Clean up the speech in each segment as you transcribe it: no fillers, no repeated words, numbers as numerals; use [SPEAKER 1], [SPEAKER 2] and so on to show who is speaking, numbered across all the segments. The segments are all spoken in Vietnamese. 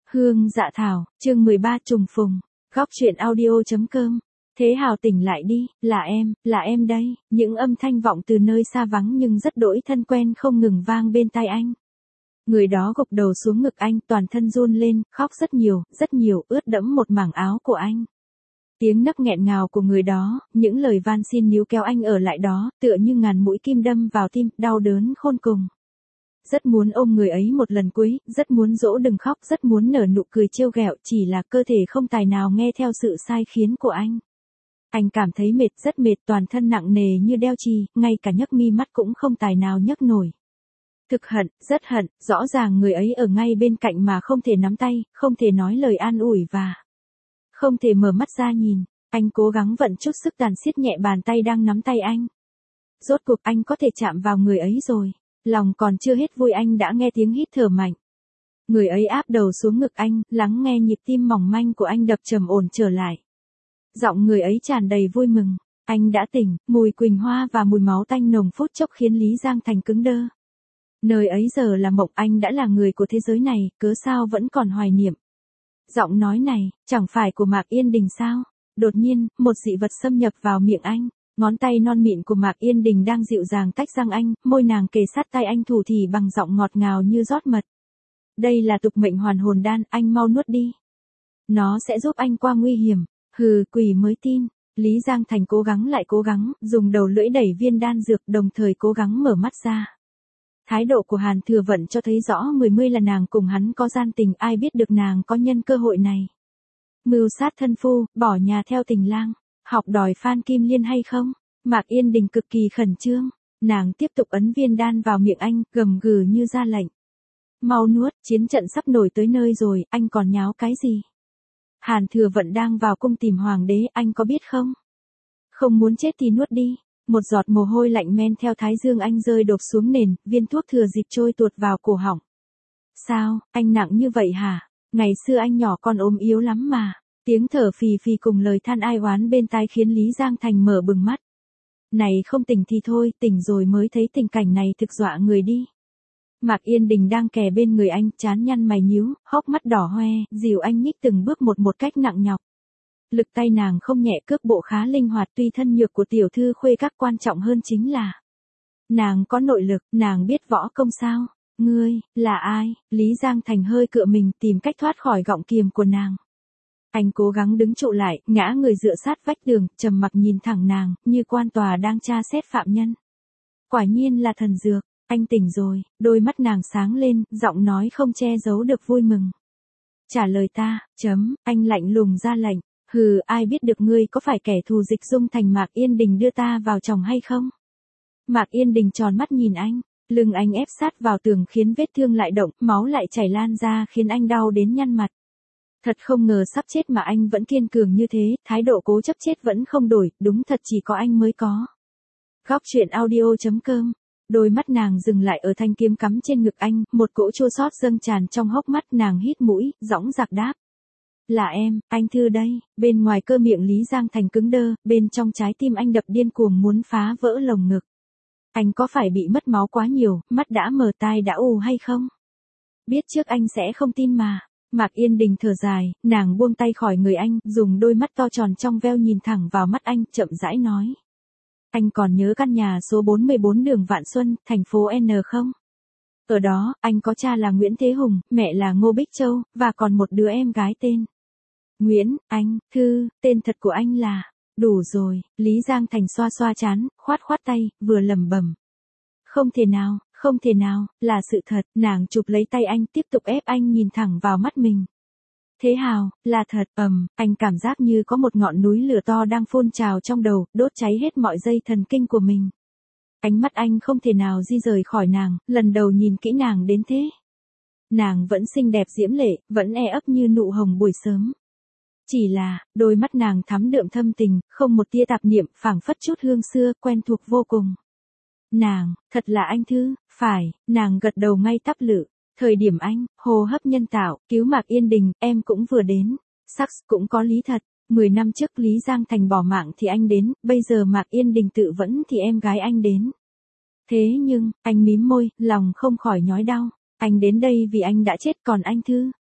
[SPEAKER 1] Hương Dạ Thảo, chương 13 trùng phùng. Góc truyện audio.com. Thế Hào tỉnh lại đi, là em đây. Những âm thanh vọng từ nơi xa vắng nhưng rất đỗi thân quen không ngừng vang bên tai anh. Người đó gục đầu xuống ngực anh, toàn thân run lên, khóc rất nhiều, ướt đẫm một mảng áo của anh. Tiếng nấc nghẹn ngào của người đó, những lời van xin níu kéo anh ở lại đó, tựa như ngàn mũi kim đâm vào tim, đau đớn khôn cùng. Rất muốn ôm người ấy một lần cuối, rất muốn dỗ đừng khóc, rất muốn nở nụ cười trêu ghẹo, chỉ là cơ thể không tài nào nghe theo sự sai khiến của anh. Anh cảm thấy mệt, rất mệt, toàn thân nặng nề như đeo chì, ngay cả nhấc mi mắt cũng không tài nào nhấc nổi. Thực hận, rất hận, rõ ràng người ấy ở ngay bên cạnh mà không thể nắm tay, không thể nói lời an ủi và không thể mở mắt ra nhìn. Anh cố gắng vận chút sức đàn siết nhẹ bàn tay đang nắm tay anh. Rốt cuộc anh có thể chạm vào người ấy rồi. Lòng còn chưa hết vui anh đã nghe tiếng hít thở mạnh. Người ấy áp đầu xuống ngực anh, lắng nghe nhịp tim mỏng manh của anh đập trầm ổn trở lại. Giọng người ấy tràn đầy vui mừng. Anh đã tỉnh, mùi quỳnh hoa và mùi máu tanh nồng phút chốc khiến Lý Giang Thành cứng đơ. Nơi ấy giờ là mộng, anh đã là người của thế giới này, cớ sao vẫn còn hoài niệm. Giọng nói này, chẳng phải của Mạc Yên Đình sao? Đột nhiên, một dị vật xâm nhập vào miệng anh. Ngón tay non mịn của Mạc Yên Đình đang dịu dàng tách răng anh, môi nàng kề sát tay anh thủ thỉ bằng giọng ngọt ngào như rót mật. Đây là tục mệnh hoàn hồn đan, anh mau nuốt đi. Nó sẽ giúp anh qua nguy hiểm. Hừ, quỷ mới tin. Lý Giang Thành cố gắng, dùng đầu lưỡi đẩy viên đan dược, đồng thời cố gắng mở mắt ra. Thái độ của Hàn Thừa Vận cho thấy rõ mươi là nàng cùng hắn có gian tình, ai biết được nàng có nhân cơ hội này. Mưu sát thân phu, bỏ nhà theo tình lang. Học đòi Phan Kim Liên hay không? Mạc Yên Đình cực kỳ khẩn trương. Nàng tiếp tục ấn viên đan vào miệng anh, gầm gừ như ra lệnh. Mau nuốt, chiến trận sắp nổi tới nơi rồi, anh còn nháo cái gì? Hàn Thừa Vận đang vào cung tìm hoàng đế, anh có biết không? Không muốn chết thì nuốt đi. Một giọt mồ hôi lạnh men theo thái dương anh rơi đột xuống nền, viên thuốc thừa dịp trôi tuột vào cổ họng. Sao, anh nặng như vậy hả? Ngày xưa anh nhỏ con ốm yếu lắm mà. Tiếng thở phì phì cùng lời than ai oán bên tai khiến Lý Giang Thành mở bừng mắt. Này không tỉnh thì thôi, tỉnh rồi mới thấy tình cảnh này thực dọa người đi. Mạc Yên Đình đang kè bên người anh, trán nhăn mày nhíu, hốc mắt đỏ hoe, dìu anh nhích từng bước một cách nặng nhọc. Lực tay nàng không nhẹ, cước bộ khá linh hoạt, tuy thân nhược của tiểu thư khuê các quan trọng hơn chính là nàng có nội lực, nàng biết võ công sao? Ngươi, là ai? Lý Giang Thành hơi cựa mình tìm cách thoát khỏi gọng kiềm của nàng. Anh cố gắng đứng trụ lại, ngã người dựa sát vách tường, trầm mặc nhìn thẳng nàng, như quan tòa đang tra xét phạm nhân. Quả nhiên là thần dược, anh tỉnh rồi, đôi mắt nàng sáng lên, giọng nói không che giấu được vui mừng. Trả lời ta, anh lạnh lùng ra lệnh. Hừ, ai biết được ngươi có phải kẻ thù Dịch Dung Thành Mạc Yên Đình đưa ta vào chồng hay không? Mạc Yên Đình tròn mắt nhìn anh, lưng anh ép sát vào tường khiến vết thương lại động, máu lại chảy lan ra khiến anh đau đến nhăn mặt. Thật không ngờ sắp chết mà anh vẫn kiên cường như thế, thái độ cố chấp chết vẫn không đổi, đúng thật chỉ có anh mới có. Góc truyện audio.com. Đôi mắt nàng dừng lại ở thanh kiếm cắm trên ngực anh, một cỗ chua xót dâng tràn trong hốc mắt, nàng hít mũi, dõng dạc đáp. Là em, anh Thư đây. Bên ngoài cơ miệng Lý Giang Thành cứng đơ, bên trong trái tim anh đập điên cuồng muốn phá vỡ lồng ngực. Anh có phải bị mất máu quá nhiều, mắt đã mờ tai đã ù hay không? Biết trước anh sẽ không tin mà. Mạc Yên Đình thở dài, nàng buông tay khỏi người anh, dùng đôi mắt to tròn trong veo nhìn thẳng vào mắt anh, chậm rãi nói. Anh còn nhớ căn nhà số 44 đường Vạn Xuân, thành phố N không? Ở đó, anh có cha là Nguyễn Thế Hùng, mẹ là Ngô Bích Châu, và còn một đứa em gái tên Nguyễn, anh, Thư, tên thật của anh là. Đủ rồi, Lý Giang Thành xoa xoa trán, khoát tay, vừa lẩm bẩm. Không thể nào, là sự thật, nàng chụp lấy tay anh, tiếp tục ép anh nhìn thẳng vào mắt mình. Thế Hào, là thật, anh cảm giác như có một ngọn núi lửa to đang phun trào trong đầu, đốt cháy hết mọi dây thần kinh của mình. Ánh mắt anh không thể nào di rời khỏi nàng, lần đầu nhìn kỹ nàng đến thế. Nàng vẫn xinh đẹp diễm lệ, vẫn e ấp như nụ hồng buổi sớm. Chỉ là, đôi mắt nàng thắm đượm thâm tình, không một tia tạp niệm, phảng phất chút hương xưa, quen thuộc vô cùng. Nàng, thật là anh Thư, phải, nàng gật đầu ngay tắp lự. Thời điểm anh, hô hấp nhân tạo, cứu Mạc Yên Đình, em cũng vừa đến. Sắc cũng có lý thật, 10 năm trước Lý Giang Thành bỏ mạng thì anh đến, bây giờ Mạc Yên Đình tự vẫn thì em gái anh đến. Thế nhưng, anh mím môi, lòng không khỏi nhói đau. Anh đến đây vì anh đã chết, còn anh Thư,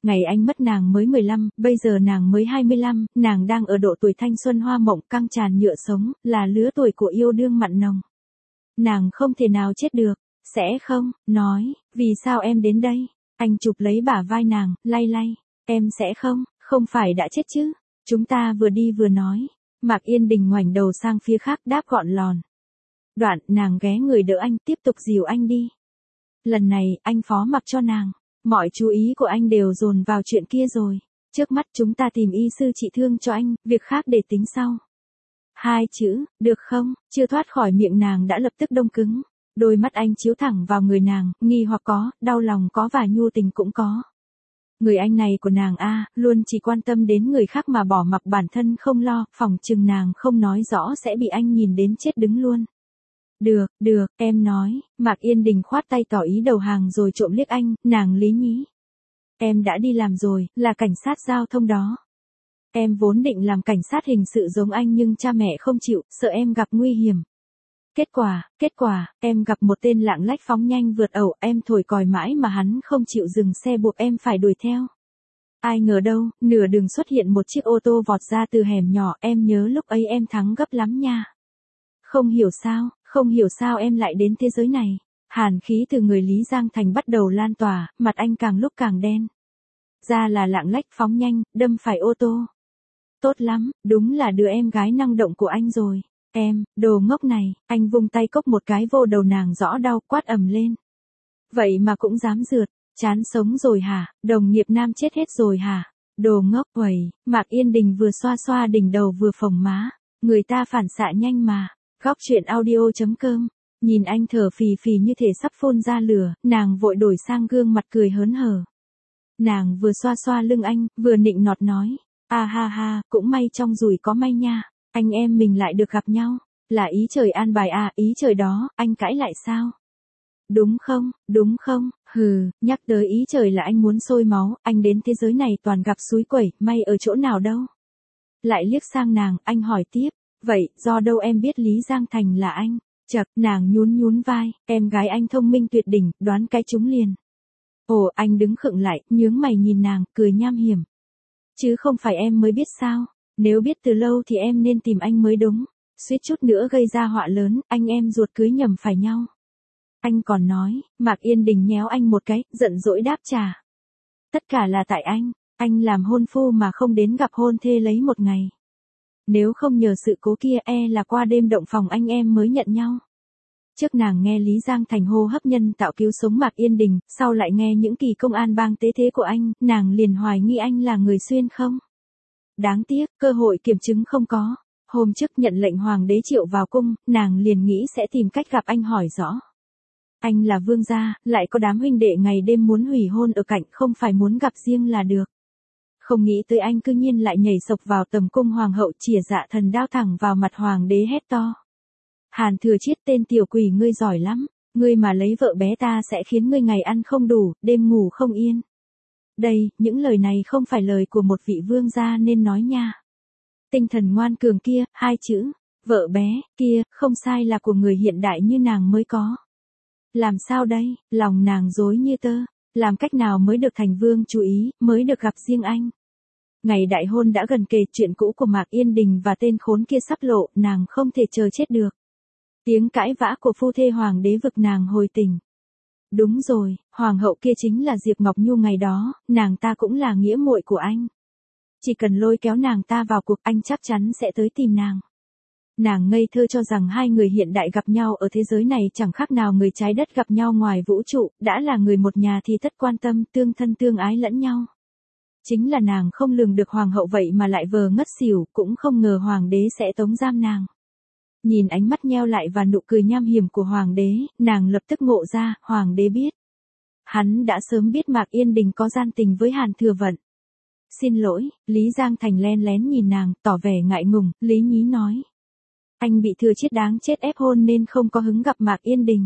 [SPEAKER 1] Ngày anh mất nàng mới 15, bây giờ nàng mới 25, nàng đang ở độ tuổi thanh xuân hoa mộng căng tràn nhựa sống, là lứa tuổi của yêu đương mặn nồng. Nàng không thể nào chết được, sẽ không, nói, vì sao em đến đây? Anh chụp lấy bả vai nàng, lay lay, em sẽ không, không phải đã chết chứ? Chúng ta vừa đi vừa nói. Mạc Yên Đình ngoảnh đầu sang phía khác đáp gọn lòn. Đoạn, nàng ghé người đỡ anh, tiếp tục dìu anh đi. Lần này, anh phó mặc cho nàng. Mọi chú ý của anh đều dồn vào chuyện kia rồi. Trước mắt chúng ta tìm y sư trị thương cho anh, việc khác để tính sau. Hai chữ, được không, chưa thoát khỏi miệng nàng đã lập tức đông cứng. Đôi mắt anh chiếu thẳng vào người nàng, nghi hoặc có, đau lòng có và nhu tình cũng có. Người anh này của nàng luôn chỉ quan tâm đến người khác mà bỏ mặc bản thân không lo, phỏng chừng nàng không nói rõ sẽ bị anh nhìn đến chết đứng luôn. Được, em nói, Mạc Yên Đình khoát tay tỏ ý đầu hàng rồi trộm liếc anh, nàng lý nhí. Em đã đi làm rồi, là cảnh sát giao thông đó. Em vốn định làm cảnh sát hình sự giống anh nhưng cha mẹ không chịu, sợ em gặp nguy hiểm. Kết quả, em gặp một tên lạng lách phóng nhanh vượt ẩu, em thổi còi mãi mà hắn không chịu dừng xe buộc em phải đuổi theo. Ai ngờ đâu, nửa đường xuất hiện một chiếc ô tô vọt ra từ hẻm nhỏ, em nhớ lúc ấy em thắng gấp lắm nha. Không hiểu sao em lại đến thế giới này. Hàn khí từ người Lý Giang Thành bắt đầu lan tỏa, mặt anh càng lúc càng đen. Ra là lạng lách phóng nhanh, đâm phải ô tô. Tốt lắm, đúng là đứa em gái năng động của anh rồi. Em, đồ ngốc này, anh vung tay cốc một cái vô đầu nàng rõ đau quát ầm lên. Vậy mà cũng dám rượt, chán sống rồi hả, đồng nghiệp nam chết hết rồi hả, đồ ngốc quẩy, Mạc Yên Đình vừa xoa xoa đỉnh đầu vừa phồng má, người ta phản xạ nhanh mà, góc chuyện audio.com, nhìn anh thở phì phì như thể sắp phun ra lửa, nàng vội đổi sang gương mặt cười hớn hở. Nàng vừa xoa xoa lưng anh, vừa nịnh nọt nói, ha, cũng may trong rủi có may nha. Anh em mình lại được gặp nhau, là ý trời an bài ý trời đó, anh cãi lại sao? Đúng không, nhắc tới ý trời là anh muốn sôi máu, anh đến thế giới này toàn gặp suối quẩy, may ở chỗ nào đâu? Lại liếc sang nàng, anh hỏi tiếp, vậy, do đâu em biết Lý Giang Thành là anh? Chậc, nàng nhún vai, em gái anh thông minh tuyệt đỉnh, đoán cái trúng liền. Ồ, anh đứng khựng lại, nhướng mày nhìn nàng, cười nham hiểm. Chứ không phải em mới biết sao? Nếu biết từ lâu thì em nên tìm anh mới đúng. Suýt chút nữa gây ra họa lớn, anh em ruột cưới nhầm phải nhau. Anh còn nói, Mạc Yên Đình nhéo anh một cái, giận dỗi đáp trả. Tất cả là tại anh làm hôn phu mà không đến gặp hôn thê lấy một ngày. Nếu không nhờ sự cố kia là qua đêm động phòng anh em mới nhận nhau. Trước nàng nghe Lý Giang Thành hô hấp nhân tạo cứu sống Mạc Yên Đình, sau lại nghe những kỳ công an bang tế thế của anh, nàng liền hoài nghi anh là người xuyên không. Đáng tiếc, cơ hội kiểm chứng không có. Hôm trước nhận lệnh hoàng đế triệu vào cung, nàng liền nghĩ sẽ tìm cách gặp anh hỏi rõ. Anh là vương gia, lại có đám huynh đệ ngày đêm muốn hủy hôn ở cạnh, không phải muốn gặp riêng là được. Không nghĩ tới anh cư nhiên lại nhảy sộc vào tầm cung hoàng hậu, chìa dạ thần đao thẳng vào mặt hoàng đế hét to. Hàn Thừa Chiết, tên tiểu quỷ ngươi giỏi lắm, ngươi mà lấy vợ bé ta sẽ khiến ngươi ngày ăn không đủ, đêm ngủ không yên. Đây, những lời này không phải lời của một vị vương gia nên nói nha. Tinh thần ngoan cường kia, hai chữ, vợ bé, kia, không sai là của người hiện đại như nàng mới có. Làm sao đây, lòng nàng rối như tơ, làm cách nào mới được thành vương chú ý, mới được gặp riêng anh. Ngày đại hôn đã gần kề, chuyện cũ của Mạc Yên Đình và tên khốn kia sắp lộ, nàng không thể chờ chết được. Tiếng cãi vã của phu thê hoàng đế vực nàng hồi tỉnh. Đúng rồi, hoàng hậu kia chính là Diệp Ngọc Nhu ngày đó, nàng ta cũng là nghĩa muội của anh. Chỉ cần lôi kéo nàng ta vào cuộc anh chắc chắn sẽ tới tìm nàng. Nàng ngây thơ cho rằng hai người hiện đại gặp nhau ở thế giới này chẳng khác nào người trái đất gặp nhau ngoài vũ trụ, đã là người một nhà thì tất quan tâm, tương thân tương ái lẫn nhau. Chính là nàng không lường được hoàng hậu vậy mà lại vờ ngất xỉu, cũng không ngờ hoàng đế sẽ tống giam nàng. Nhìn ánh mắt nheo lại và nụ cười nham hiểm của hoàng đế, nàng lập tức ngộ ra, hoàng đế biết. Hắn đã sớm biết Mạc Yên Đình có gian tình với Hàn Thừa Vận. Xin lỗi, Lý Giang Thành len lén nhìn nàng, tỏ vẻ ngại ngùng, lý nhí nói. Anh bị Thừa Chiết đáng chết ép hôn nên không có hứng gặp Mạc Yên Đình.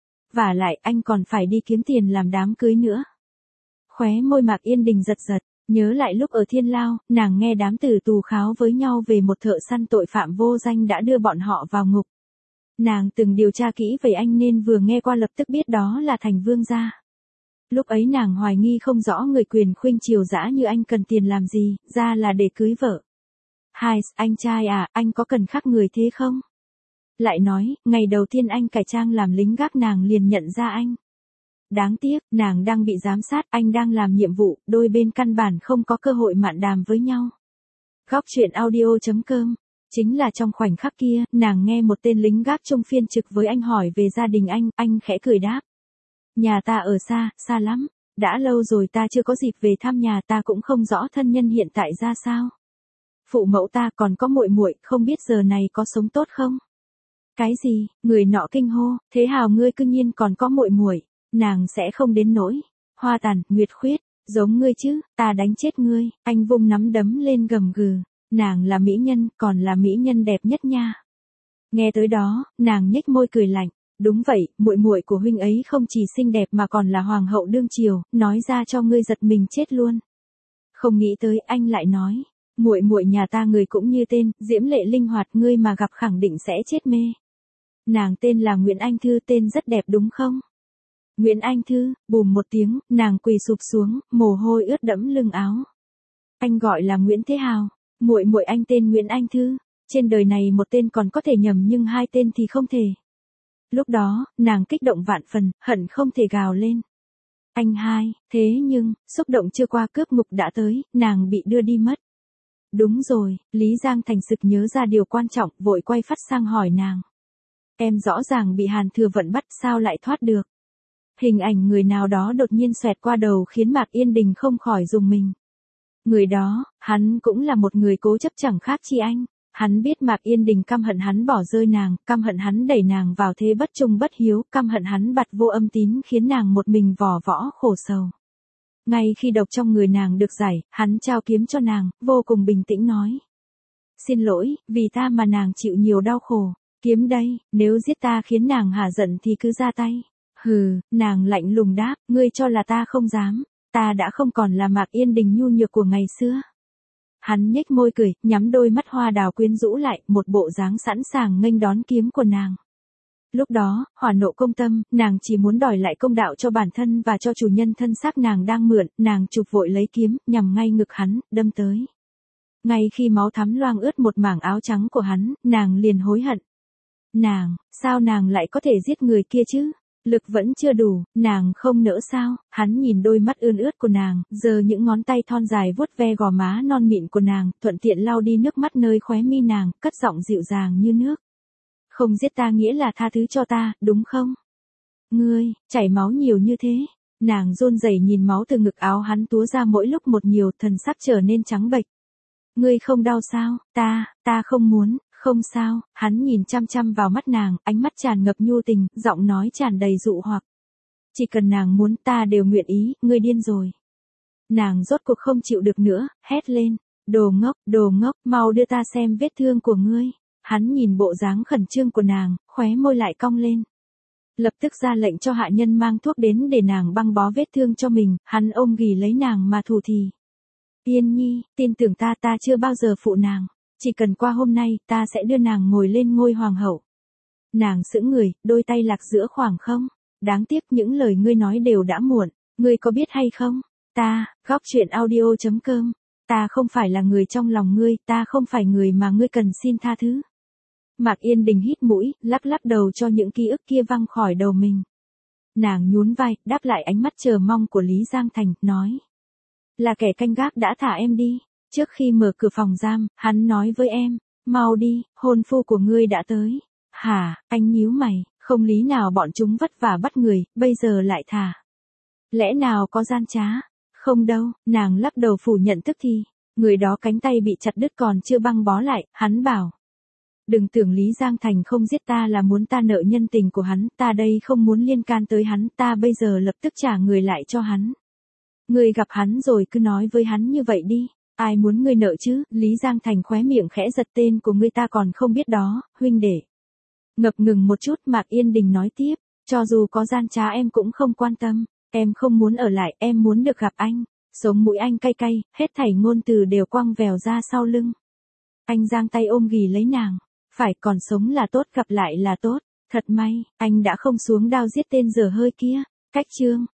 [SPEAKER 1] Vả lại anh còn phải đi kiếm tiền làm đám cưới nữa. Khóe môi Mạc Yên Đình giật giật, nhớ lại lúc ở Thiên Lao, nàng nghe đám tử tù kháo với nhau về một thợ săn tội phạm vô danh đã đưa bọn họ vào ngục. Nàng từng điều tra kỹ về anh nên vừa nghe qua lập tức biết đó là Thành vương gia. Lúc ấy nàng hoài nghi không rõ người quyền khuynh triều dã như anh cần tiền làm gì, ra là để cưới vợ. Hai, anh trai à, anh có cần khác người thế không? Lại nói, ngày đầu tiên anh cải trang làm lính gác nàng liền nhận ra anh. Đáng tiếc, nàng đang bị giám sát, anh đang làm nhiệm vụ, đôi bên căn bản không có cơ hội mạn đàm với nhau. Góc truyện audio.com. Chính là trong khoảnh khắc kia, nàng nghe một tên lính gác chung phiên trực với anh hỏi về gia đình anh khẽ cười đáp. Nhà ta ở xa, xa lắm. Đã lâu rồi ta chưa có dịp về thăm nhà, ta cũng không rõ thân nhân hiện tại ra sao. Phụ mẫu ta còn có muội muội, không biết giờ này có sống tốt không? Cái gì? Người nọ kinh hô, thế Hào ngươi cư nhiên còn có muội muội, nàng sẽ không đến nỗi hoa tàn, nguyệt khuyết, giống ngươi chứ, ta đánh chết ngươi. Anh vung nắm đấm lên gầm gừ, nàng là mỹ nhân, còn là mỹ nhân đẹp nhất nha. Nghe tới đó, nàng nhếch môi cười lạnh, đúng vậy, muội muội của huynh ấy không chỉ xinh đẹp mà còn là hoàng hậu đương triều, nói ra cho ngươi giật mình chết luôn. Không nghĩ tới, anh lại nói, muội muội nhà ta người cũng như tên, diễm lệ linh hoạt, ngươi mà gặp khẳng định sẽ chết mê. Nàng tên là Nguyễn Anh Thư, tên rất đẹp đúng không? Nguyễn Anh Thư, bùm một tiếng, nàng quỳ sụp xuống, mồ hôi ướt đẫm lưng áo. Anh gọi là Nguyễn Thế Hào, muội muội anh tên Nguyễn Anh Thư, trên đời này một tên còn có thể nhầm nhưng hai tên thì không thể. Lúc đó, nàng kích động vạn phần, hận không thể gào lên. Anh hai, thế nhưng, xúc động chưa qua cướp ngục đã tới, nàng bị đưa đi mất. Đúng rồi, Lý Giang Thành sực nhớ ra điều quan trọng, vội quay phát sang hỏi nàng. Em rõ ràng bị Hàn Thừa Vận bắt, sao lại thoát được? Hình ảnh người nào đó đột nhiên xoẹt qua đầu khiến Mạc Yên Đình không khỏi rùng mình. Người đó, hắn cũng là một người cố chấp chẳng khác chi anh. Hắn biết Mạc Yên Đình căm hận hắn bỏ rơi nàng, căm hận hắn đẩy nàng vào thế bất trung bất hiếu, căm hận hắn bặt vô âm tín khiến nàng một mình vò võ khổ sầu. Ngay khi độc trong người nàng được giải, hắn trao kiếm cho nàng, vô cùng bình tĩnh nói. Xin lỗi, vì ta mà nàng chịu nhiều đau khổ. Kiếm đây, nếu giết ta khiến nàng hả giận thì cứ ra tay. Hừ, nàng lạnh lùng đáp, ngươi cho là ta không dám, ta đã không còn là Mạc Yên Đình nhu nhược của ngày xưa. Hắn nhếch môi cười, nhắm đôi mắt hoa đào quyến rũ lại, một bộ dáng sẵn sàng nghênh đón kiếm của nàng. Lúc đó, hỏa nộ công tâm, nàng chỉ muốn đòi lại công đạo cho bản thân và cho chủ nhân thân xác nàng đang mượn, nàng chụp vội lấy kiếm, nhằm ngay ngực hắn, đâm tới. Ngay khi máu thắm loang ướt một mảng áo trắng của hắn, nàng liền hối hận. Sao nàng lại có thể giết người kia chứ? Lực vẫn chưa đủ, nàng không nỡ sao? Hắn nhìn đôi mắt ươn ướt của nàng, giơ những ngón tay thon dài vuốt ve gò má non mịn của nàng, thuận tiện lau đi nước mắt nơi khóe mi nàng, cất giọng dịu dàng như nước. Không giết ta nghĩa là tha thứ cho ta, đúng không? Ngươi, chảy máu nhiều như thế. Nàng run rẩy nhìn máu từ ngực áo hắn túa ra mỗi lúc một nhiều, thần sắc trở nên trắng bệch. Ngươi không đau sao? Ta không muốn. Không sao, hắn nhìn chăm chăm vào mắt nàng, ánh mắt tràn ngập nhu tình, giọng nói tràn đầy dụ hoặc. Chỉ cần nàng muốn ta đều nguyện ý, ngươi điên rồi. Nàng rốt cuộc không chịu được nữa, hét lên. Đồ ngốc, mau đưa ta xem vết thương của ngươi. Hắn nhìn bộ dáng khẩn trương của nàng, khóe môi lại cong lên. Lập tức ra lệnh cho hạ nhân mang thuốc đến để nàng băng bó vết thương cho mình, hắn ôm ghì lấy nàng mà thủ thì. Yên nhi, tin tưởng ta chưa bao giờ phụ nàng. Chỉ cần qua hôm nay, ta sẽ đưa nàng ngồi lên ngôi hoàng hậu. Nàng sững người, đôi tay lạc giữa khoảng không. Đáng tiếc những lời ngươi nói đều đã muộn. Ngươi có biết hay không? Góc truyện audio.com. Ta không phải là người trong lòng ngươi, ta không phải người mà ngươi cần xin tha thứ. Mạc Yên Đình hít mũi, lắc đầu cho những ký ức kia văng khỏi đầu mình. Nàng nhún vai, đáp lại ánh mắt chờ mong của Lý Giang Thành, nói. Là kẻ canh gác đã thả em đi. Trước khi mở cửa phòng giam, hắn nói với em, mau đi, hôn phu của ngươi đã tới. Hả, anh nhíu mày, không lý nào bọn chúng vất vả bắt người, bây giờ lại thả. Lẽ nào có gian trá? Không đâu, nàng lắc đầu phủ nhận tức thì. Người đó cánh tay bị chặt đứt còn chưa băng bó lại, hắn bảo. Đừng tưởng Lý Giang Thành không giết ta là muốn ta nợ nhân tình của hắn, ta đây không muốn liên can tới hắn, ta bây giờ lập tức trả người lại cho hắn. Ngươi gặp hắn rồi cứ nói với hắn như vậy đi. Ai muốn ngươi nợ chứ? Lý Giang Thành khóe miệng khẽ giật, tên của ngươi ta còn không biết đó, huynh đệ. Ngập ngừng một chút, Mạc Yên Đình nói tiếp, cho dù có gian trá em cũng không quan tâm, em không muốn ở lại, em muốn được gặp anh. Sống mũi anh cay cay, hết thảy ngôn từ đều quăng vèo ra sau lưng. Anh giang tay ôm ghì lấy nàng, phải, còn sống là tốt, gặp lại là tốt, thật may, anh đã không xuống đao giết tên dở hơi kia. Cách chương